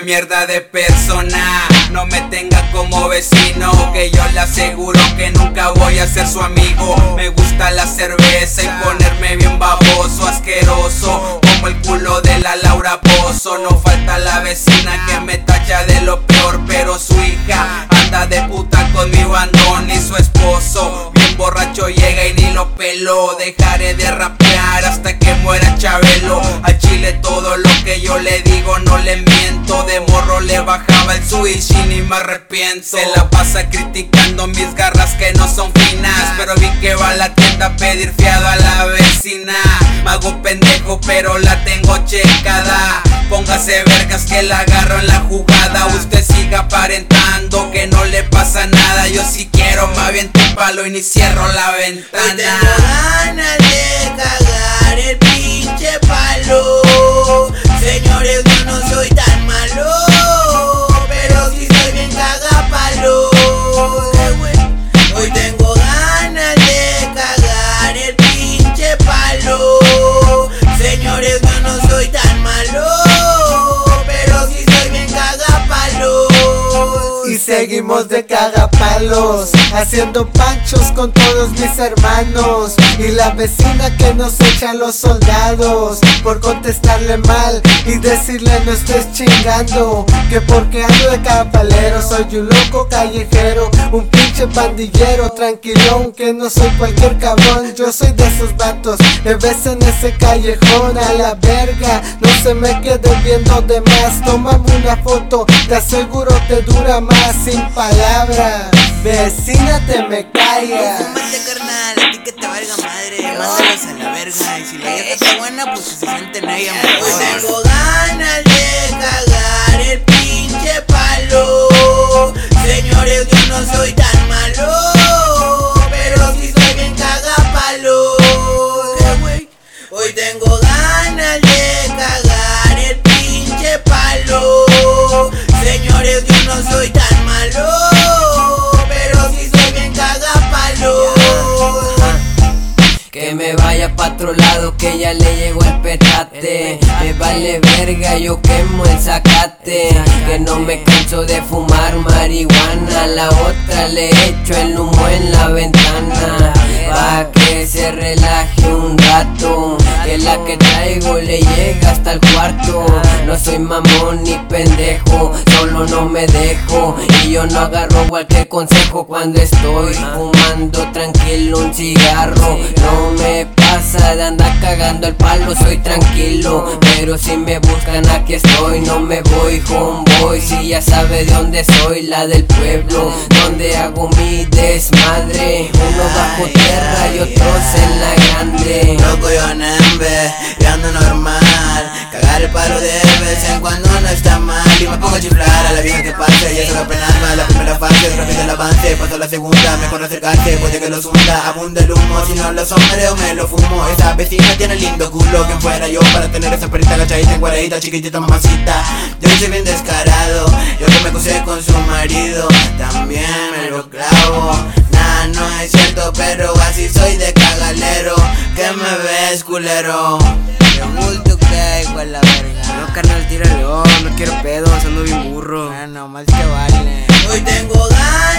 mierda de persona no me tenga como vecino, que yo le aseguro que nunca voy a ser su amigo. Me gusta la cerveza y ponerme bien baboso, asqueroso como el culo de la Laura Pozo. No falta la vecina que me tacha de lo peor, pero su hija anda de puta con mi bandón y su esposo bien borracho llega y ni lo peló. Dejaré de rapear hasta que muera Chabelo. Al chile todo lo que yo le digo no le miento. De morro le bajaba el switch y ni me arrepiento. Se la pasa criticando mis garras que no son finas, pero vi que va a la tienda a pedir fiado a la vecina. Me hago pendejo pero la tengo checada. Póngase vergas que la agarro en la jugada. Usted siga aparentando que no le pasa nada. Yo si quiero me aviento un palo y ni cierro la ventana. Hoy tengo ganas de cagar el pinche palo. Señores, yo no soy tan malo, pero sí soy bien cagapalo. Hoy tengo ganas de cagar el pinche palo. Señores, yo no soy tan malo, pero sí soy bien cagapalo. Y seguimos de cagapalos, haciendo panchos con todos mis hermanos. Y la vecina que nos echa a los soldados por contestarle mal y decirle no estés chingando, que porque ando de capalero soy un loco callejero, un pinche pandillero tranquilón, que no soy cualquier cabrón. Yo soy de esos vatos que ves en ese callejón. A la verga, no se me quede viendo de más. Tómame una foto, te aseguro te dura más. Sin palabras, vecina te me callas. Fúmate, carnal, a ti que te valga madre. Mándalos a la verga. Y si la vieja está buena, pues que se sienten ahí a mejor. Hoy tengo ganas de cagar el pinche palo. Señores, yo no soy tan malo, pero sí soy bien cagapalo. Hoy tengo ganas de cagar el pinche palo. Señores, yo no soy tan malo, pero sí soy bien cagapalo. Que me vaya pa' otro lado, que ya le llegó el petate. Me vale verga, yo quemo el zacate. Que no me canso de fumar marihuana. La otra le echo el humo en la ventana, pa' que se relaje un rato, que la que traigo le llega hasta el cuarto. No soy mamón ni pendejo, solo no me dejo. Y yo no agarro cualquier consejo cuando estoy fumando tranquilo un cigarro. No me pasa de andar cagando el palo, soy tranquilo, pero si me buscan aquí estoy. No me voy homeboy, si ya sabe de dónde soy, la del pueblo, donde hago mi desmadre. Uno bajo tierra y otros en la grande. Loco yo nembe, y ando normal. Cagar el palo de vez en cuando no está mal. Y me pongo a chiflar a la vieja que pase. Y eso que apenas va la primera fase, rápido el avance. Paso la segunda, mejor acercarse, puede que los hunda. Abunda el humo, si no lo sombreo me lo fumo. Esa vecina tiene lindo culo, quien fuera yo para tener esa perita agachadita, encuadradita, chiquitita, mamacita. Yo soy bien descarado, yo que me acusé con su marido, también me lo clavo. Nah, no es cierto, pero así soy de cagalero. ¿Qué me ves, culero? De bulto que igual la verga. No, carnal, tírale, no quiero pedos, ando bien burro. No, más que vale. Hoy tengo ganas